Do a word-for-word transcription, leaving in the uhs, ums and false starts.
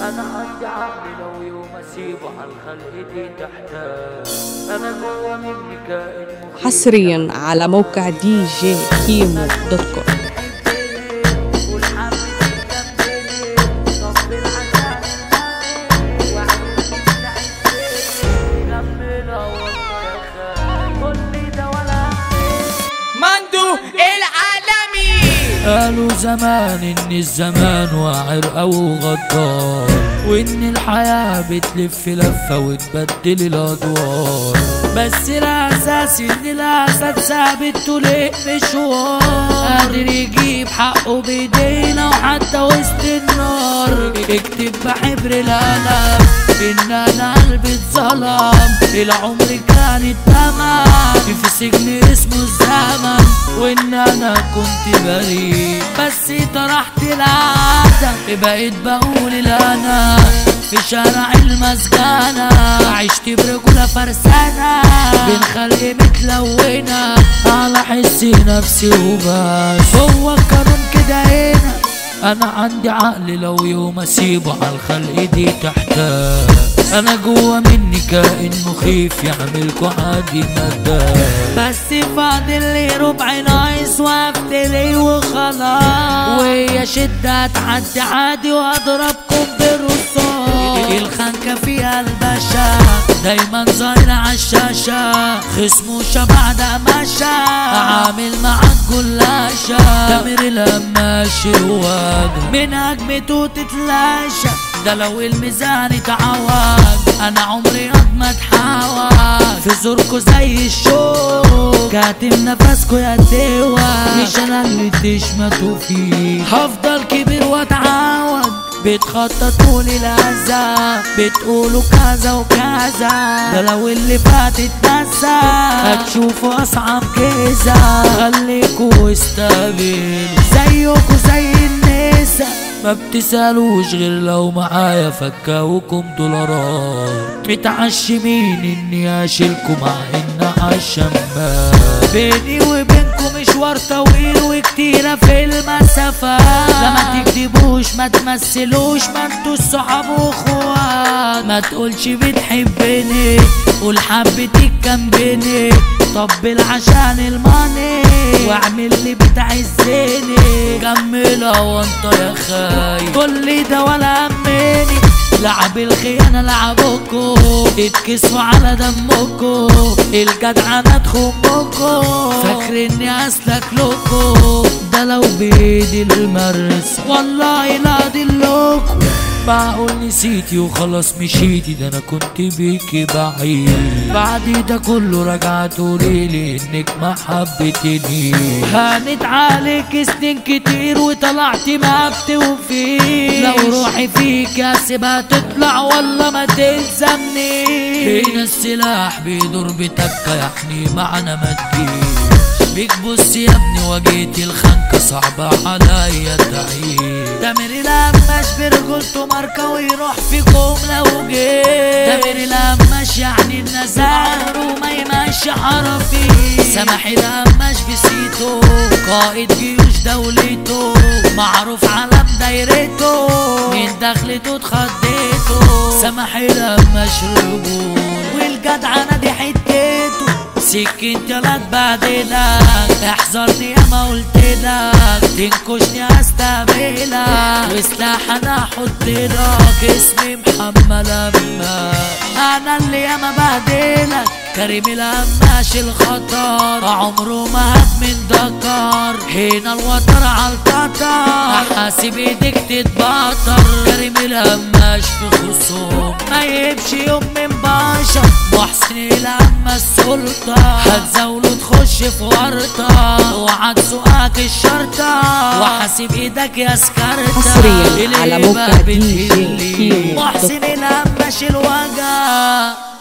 انا عندي عقل لو يوم اسيبه على الخلق دي تحتاج. انا جوا مني كائن مخيف حصريا على موقع دي جي كيمو دوت كوم. قالوا زمان ان الزمان واعر او غدار، وان الحياة بتلف لفة وتبدل الادوار، بس الاساس ان الاسد ثابت طول المشوار، قادر يجيب حقه بايدينا وحتى وسط النار. اكتب بحبر القلم ان انا قلبي اتظلم، العمر كانت تمام في سجن اسمه الزمن، وان انا كنت بريء بس طرحت العدم، بقيت بقول الانا في شارع المسجنة، عشت برجولة فرسانة بين خلق متلونة على حس نفسي وبس. هو القانون كده هنا، انا عندي عقل لو يوم اسيبه على الخلق دي تحتاج. انا جوا مني كائن مخيف يعملكوا عادي نداء، بس فاضل لي ربع ناقص وافتري وخلاص، وهي شدة تعدي عادي واضربكم بالرصاص. الخنكة فيها الباشا دايما ظاهرة عالشاشة، خصمه شبع دمشة عامل معاك جلاشة، تامر القماش الواد من هجمته تتلاشى، ده لو الميزان اتعوج انا عمري قد ما اتحوج، في زوركو زي الشوك كاتم نفسكو يا دوا، مش انا اللي تشمتوا فيه، هفضل كبير واتعود، بتخططوا لي الأذى بتقولوا كذا وكذا، ده لو اللي فات اتنسى هتشوفوا أصعب كذا، خليكوا استقبلوا زيكوا زي النسا، ما بتسألوش غير لو معايا فكاوكم دولارات، متعشمين اني اشيلكوا مع ان عالشمال، بيني وبينكم مشوار طويل وكتيرة في المسافات، لما تكذبوش ما تمثلوش ما انتوا الصحاب واخوات، ما تقولش بتحبني قول حبتك جنبني، طبل عشان الماني واعمل اللي بتعزني، كملها وانت يا خاي كل ده ولا همني، لعب الخيانة لعبكو اتكسفوا على دمكو، الجدعنة تخمكو فاكر اني اسلك لكو، ده لو بايدي المرس والله لا ضلكو، معقول نسيتي وخلاص مشيتي، ده انا كنت بيكي بعيد، بعد ده كله رجعت قوليلي انك ما حبيتني، هانت عليك سنين كتير وطلعت ما بتوفي، لو روحي فيك اسيبها تطلع والله ما تلزمني، بين السلاح بيدور بتكة يعني معنا ما تجيش، بيك بص يا ابني واجهتي الخنكة صعبة عليا تعيش، تامر القماش برجولته ماركة ويروح فيكم لو جيت، تامر القماش يعني النزاع عمره ما يمشي حرفي، سامح القماش بسيته قائد جيوش دولته، معروف علم دايرته من دخلته اتخضيته، سامح القماش رجول والجدعنة دي حتته، سكين تلات بعدلك احذرني يا ما قلتلك، تنكشني استقبلك وسلاح انا احطلك، اسمي محمد اما انا اللي ياما بهدلك، كريم القماش الخطر عمره ما هب من دكر، هنا الوتر عالقطر حاسب ايدك تتبطر، كريم القماش في خصوم ما يبشي يوم من بشر، محسن القماش السلطة هتزاوله تخش في ورطة، وعد سوقك الشرطة وحاسب ايدك يا سكرتة، حصريا على موقع دي جي كيمو محسن القماش الوجع.